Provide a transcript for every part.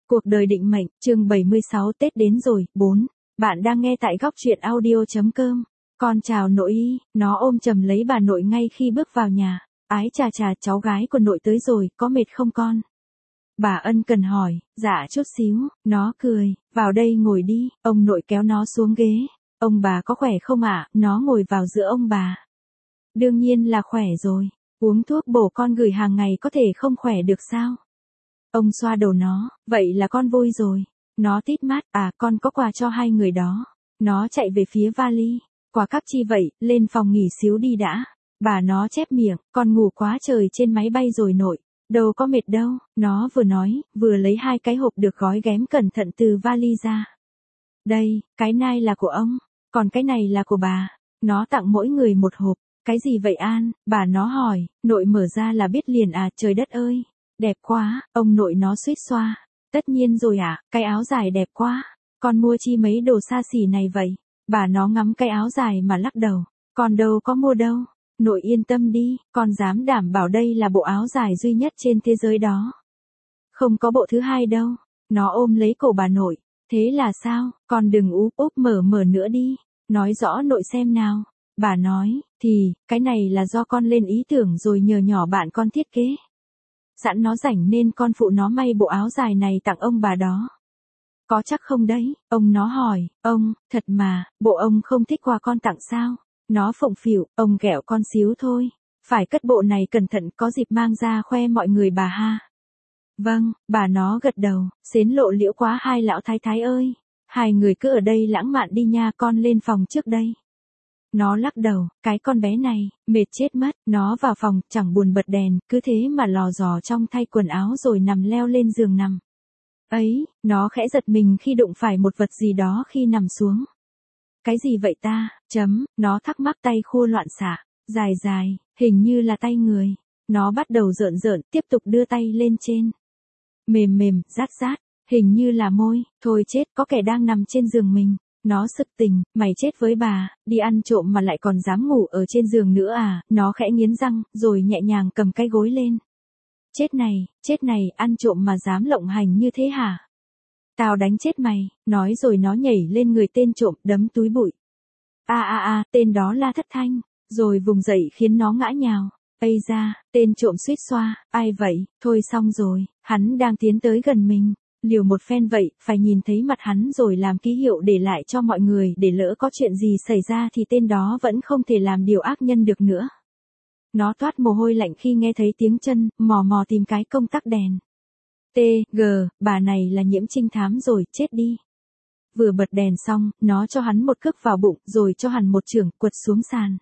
Cuộc đời định mệnh, chương 76 Tết đến rồi, 4. Bạn đang nghe tại góc truyện audio.com. Con chào nội y, nó ôm chầm lấy bà nội ngay khi bước vào nhà. Ái chà chà, cháu gái của nội tới rồi, có mệt không con? Bà ân cần hỏi, dạ chút xíu, nó cười, vào đây ngồi đi, ông nội kéo nó xuống ghế. Ông bà có khỏe không ạ? Nó ngồi vào giữa ông bà. Đương nhiên là khỏe rồi, uống thuốc bổ con gửi hàng ngày có thể không khỏe được sao? Ông xoa đầu nó, vậy là con vui rồi. Nó tít mắt, con có quà cho hai người đó. Nó chạy về phía vali. Quà cắp chi vậy, lên phòng nghỉ xíu đi đã. Bà nó chép miệng, con ngủ quá trời trên máy bay rồi nội. Đâu có mệt đâu, nó vừa nói, vừa lấy hai cái hộp được gói ghém cẩn thận từ vali ra. Đây, cái này là của ông, còn cái này là của bà. Nó tặng mỗi người một hộp. Cái gì vậy An? Bà nó hỏi, nội mở ra là biết liền trời đất ơi. Đẹp quá, ông nội nó suýt xoa. Tất nhiên rồi cái áo dài đẹp quá. Con mua chi mấy đồ xa xỉ này vậy? Bà nó ngắm cái áo dài mà lắc đầu. Con đâu có mua đâu. Nội yên tâm đi, con dám đảm bảo đây là bộ áo dài duy nhất trên thế giới đó. Không có bộ thứ hai đâu. Nó ôm lấy cổ bà nội. Thế là sao? Con đừng úp úp mở nữa đi. Nói rõ nội xem nào. Bà nói, thì, cái này là do con lên ý tưởng rồi nhờ nhỏ bạn con thiết kế. Sẵn nó rảnh nên con phụ nó may bộ áo dài này tặng ông bà đó. Có chắc không đấy? Ông nó hỏi, ông, thật mà, bộ ông không thích quà con tặng sao? Nó phụng phịu, ông ghẹo con xíu thôi. Phải cất bộ này cẩn thận có dịp mang ra khoe mọi người bà ha. Vâng, bà nó gật đầu, xến lộ liễu quá hai lão thái thái ơi. Hai người cứ ở đây lãng mạn đi nha, con lên phòng trước đây. Nó lắc đầu, cái con bé này, mệt chết mất, nó vào phòng, chẳng buồn bật đèn, cứ thế mà lò dò trong thay quần áo rồi nằm leo lên giường nằm. Ấy, nó khẽ giật mình khi đụng phải một vật gì đó khi nằm xuống. Cái gì vậy ta? Nó thắc mắc tay khô loạn xạ, dài dài, hình như là tay người. Nó bắt đầu rợn, tiếp tục đưa tay lên trên. Mềm, rát, hình như là môi, thôi chết, có kẻ đang nằm trên giường mình. Nó sực tỉnh, mày chết với bà, đi ăn trộm mà lại còn dám ngủ ở trên giường nữa à, nó khẽ nghiến răng, rồi nhẹ nhàng cầm cái gối lên. Chết này, ăn trộm mà dám lộng hành như thế hả? Tao đánh chết mày, nói rồi nó nhảy lên người tên trộm, đấm túi bụi. Tên đó la thất thanh, rồi vùng dậy khiến nó ngã nhào. Ây da, tên trộm suýt xoa, ai vậy, thôi xong rồi, hắn đang tiến tới gần mình. Liều một phen vậy, phải nhìn thấy mặt hắn rồi làm ký hiệu để lại cho mọi người để lỡ có chuyện gì xảy ra thì tên đó vẫn không thể làm điều ác nhân được nữa. Nó toát mồ hôi lạnh khi nghe thấy tiếng chân, mò tìm cái công tắc đèn. Bà này là Nhiễm trinh thám rồi, chết đi. Vừa bật đèn xong, nó cho hắn một cước vào bụng, rồi cho hắn một chưởng, quật xuống sàn.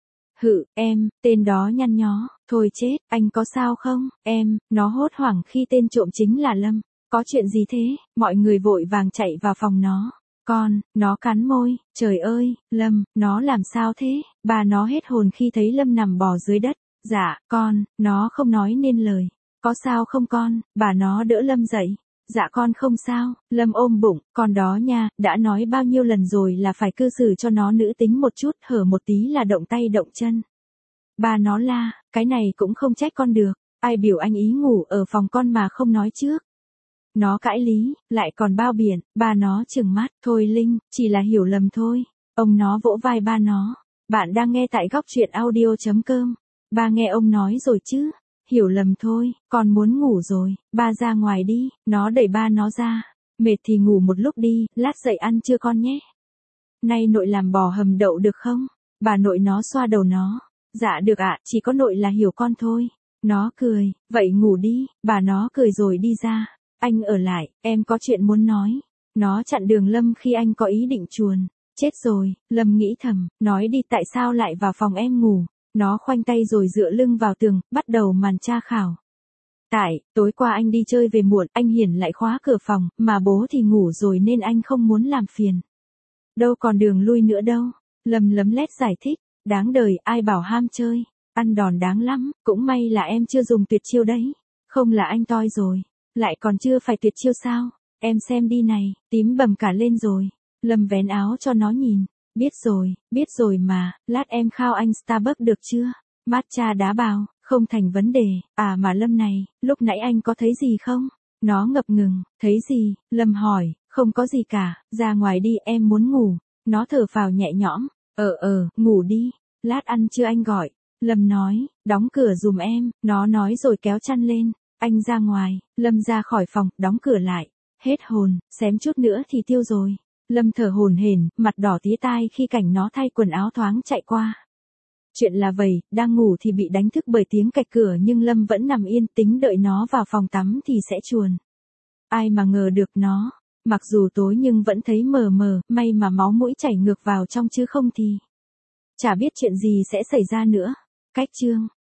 Tên đó nhăn nhó, thôi chết, anh có sao không, nó hốt hoảng khi tên trộm chính là Lâm. Có chuyện gì thế? Mọi người vội vàng chạy vào phòng nó. Nó cắn môi, trời ơi, Lâm, nó làm sao thế? Bà nó hết hồn khi thấy Lâm nằm bò dưới đất. Dạ, nó không nói nên lời. Có sao không con? Bà nó đỡ Lâm dậy. Dạ con không sao, Lâm ôm bụng, con đó nha, đã nói bao nhiêu lần rồi là phải cư xử cho nó nữ tính một chút, hở một tí là động tay động chân. Bà nó la, cái này cũng không trách con được, ai biểu anh ý ngủ ở phòng con mà không nói trước. Nó cãi lý, lại còn bao biện, bà nó trừng mắt, thôi Linh, chỉ là hiểu lầm thôi. Ông nó vỗ vai ba nó, bạn đang nghe tại góc truyện audio.com. Ba nghe ông nói rồi chứ, hiểu lầm thôi, con muốn ngủ rồi, ba ra ngoài đi, nó đẩy ba nó ra, mệt thì ngủ một lúc đi, lát dậy ăn trưa con nhé. Nay nội làm bò hầm đậu được không? Bà nội nó xoa đầu nó, dạ được ạ, chỉ có nội là hiểu con thôi. Nó cười, vậy ngủ đi, bà nó cười rồi đi ra. Anh ở lại, em có chuyện muốn nói. Nó chặn đường Lâm khi anh có ý định chuồn. Chết rồi, Lâm nghĩ thầm, nói đi tại sao lại vào phòng em ngủ. Nó khoanh tay rồi dựa lưng vào tường, bắt đầu màn tra khảo. Tối qua anh đi chơi về muộn, anh Hiển lại khóa cửa phòng, mà bố thì ngủ rồi nên anh không muốn làm phiền. Đâu còn đường lui nữa đâu. Lâm lấm lét giải thích, đáng đời, ai bảo ham chơi. Ăn đòn đáng lắm, cũng may là em chưa dùng tuyệt chiêu đấy. Không là anh toi rồi. Lại còn chưa phải tuyệt chiêu sao? Em xem đi này, tím bầm cả lên rồi. Lâm vén áo cho nó nhìn. Biết rồi mà, lát em khao anh Starbucks được chưa? Matcha đá bào, không thành vấn đề. Mà Lâm này, lúc nãy anh có thấy gì không? Nó ngập ngừng, thấy gì, Lâm hỏi, không có gì cả, ra ngoài đi em muốn ngủ. Nó thở phào nhẹ nhõm, ngủ đi, lát ăn trưa anh gọi. Lâm nói, đóng cửa giùm em, nó nói rồi kéo chăn lên. Anh ra ngoài, Lâm ra khỏi phòng, đóng cửa lại. Hết hồn, xém chút nữa thì tiêu rồi. Lâm thở hổn hển, mặt đỏ tía tai khi cảnh nó thay quần áo thoáng chạy qua. Chuyện là vậy, đang ngủ thì bị đánh thức bởi tiếng cạch cửa nhưng Lâm vẫn nằm yên tính đợi nó vào phòng tắm thì sẽ chuồn. Ai mà ngờ được nó, mặc dù tối nhưng vẫn thấy mờ mờ, may mà máu mũi chảy ngược vào trong chứ không thì chả biết chuyện gì sẽ xảy ra nữa. Cách chương